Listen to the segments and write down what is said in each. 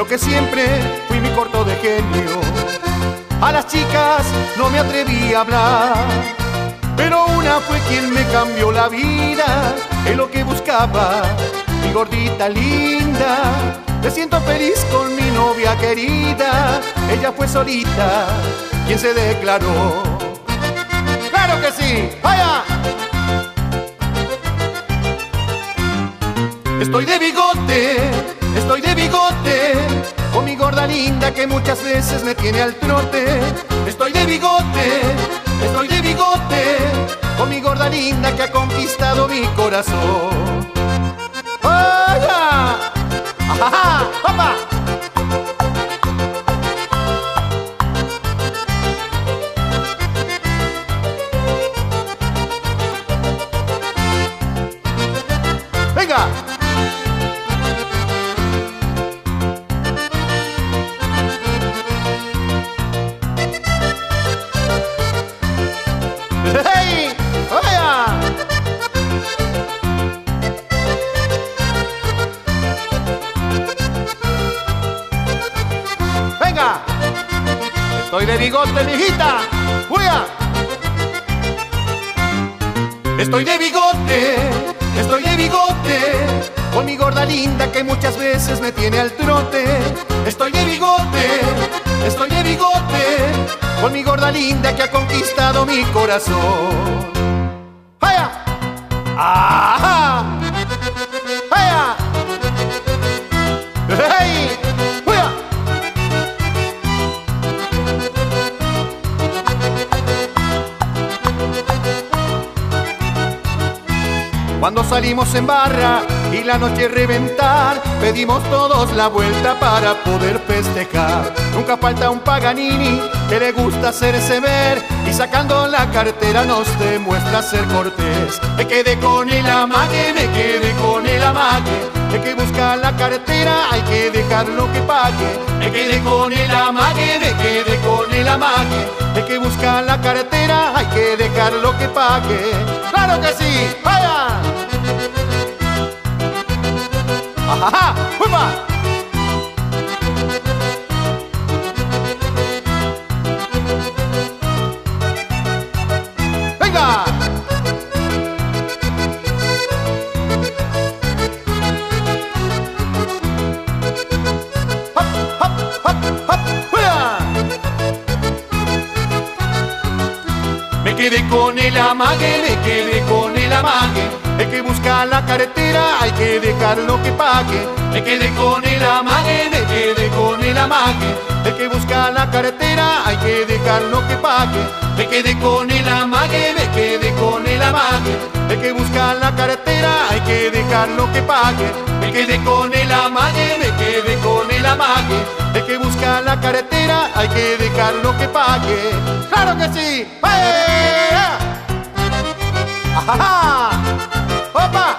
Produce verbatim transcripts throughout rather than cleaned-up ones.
yo que siempre fui mi corto de genio. A las chicas no me atreví a hablar, pero una fue quien me cambió la vida. Es lo que buscaba, mi gordita linda. Me siento feliz con mi novia querida. Ella fue solita quien se declaró. ¡Claro que sí! ¡Vaya! Estoy de bigote, estoy de bigote, con mi gorda linda que muchas veces me tiene al trote. Estoy de bigote, estoy de bigote, con mi gorda linda que ha conquistado mi corazón. ¡Vaya! ¡Ajá! ¡Opa! ¡Venga! ¡Hey! ¡Vaya! ¡Venga! Estoy de bigote, mijita. ¡Vaya! Estoy de bigote, estoy de bigote, con mi gorda linda que muchas veces me tiene al trote. Estoy de bigote, estoy de bigote, con mi gorda linda que ha conquistado mi corazón. ¡Vaya! ¡Ajá! ¡Vaya! ¡Hey! ¡Vaya! Cuando salimos en barra y la noche reventar, pedimos todos la vuelta para poder festejar. Nunca falta un Paganini que le gusta hacerse ver y sacando la cartera nos demuestra ser cortés. Me quedé con el amague, me quedé con el amague. El que busca la cartera hay que dejarlo que pague. Me quedé con el amague, me quedé con el amague. El que busca la cartera hay que dejarlo que pague. ¡Claro que sí! ¡Vaya! ¡Ajá! ¡Upa! ¡Venga! ¡Hop, hop, hop, hop! ¡Fuera! Me quedé con el amague, me quedé con el amague. El que busca la cartera hay que dejarlo que pague. Me quedé con el amague, me quedé con el amague. El que busca la cartera hay que dejarlo que pague. Me quedé con el amague, me quedé con el amague. El que busca la cartera hay que dejarlo que pague. Me quedé con el amague, me quedé con el amague. El que busca la cartera hay que dejarlo que pague. ¡Claro que sí! ¡Hey! ¡Ajá! ¡Opa!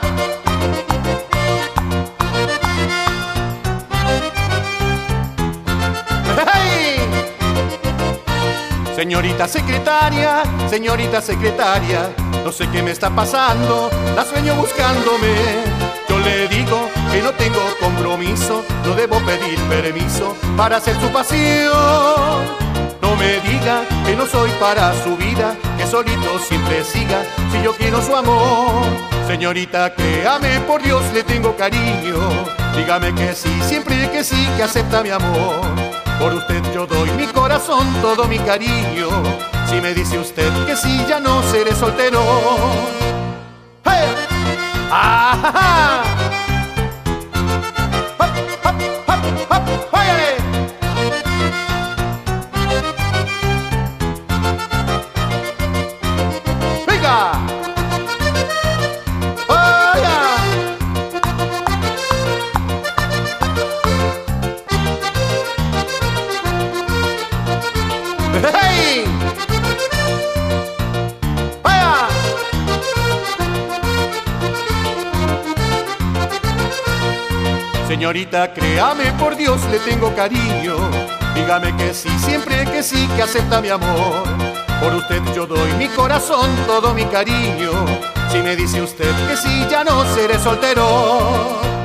¡Hey! Señorita secretaria, señorita secretaria, no sé qué me está pasando, la sueño buscándome. Yo le digo que no tengo compromiso, no debo pedir permiso para hacer su pasión. No me diga que no soy para su vida, que solito siempre siga, si yo quiero su amor. Señorita, créame, por Dios le tengo cariño. Dígame que sí, siempre que sí, que acepta mi amor. Por usted yo doy mi corazón, todo mi cariño. Si me dice usted que sí, ya no seré soltero. ¡Hey! ¡Ajá! ¡Hop, hop, hop, hop! ¡Hey! ¡Venga! ¡Hey! ¡Vaya! Señorita, créame, por Dios le tengo cariño. Dígame que sí, siempre que sí, que acepta mi amor. Por usted yo doy mi corazón, todo mi cariño. Si me dice usted que sí, ya no seré soltero.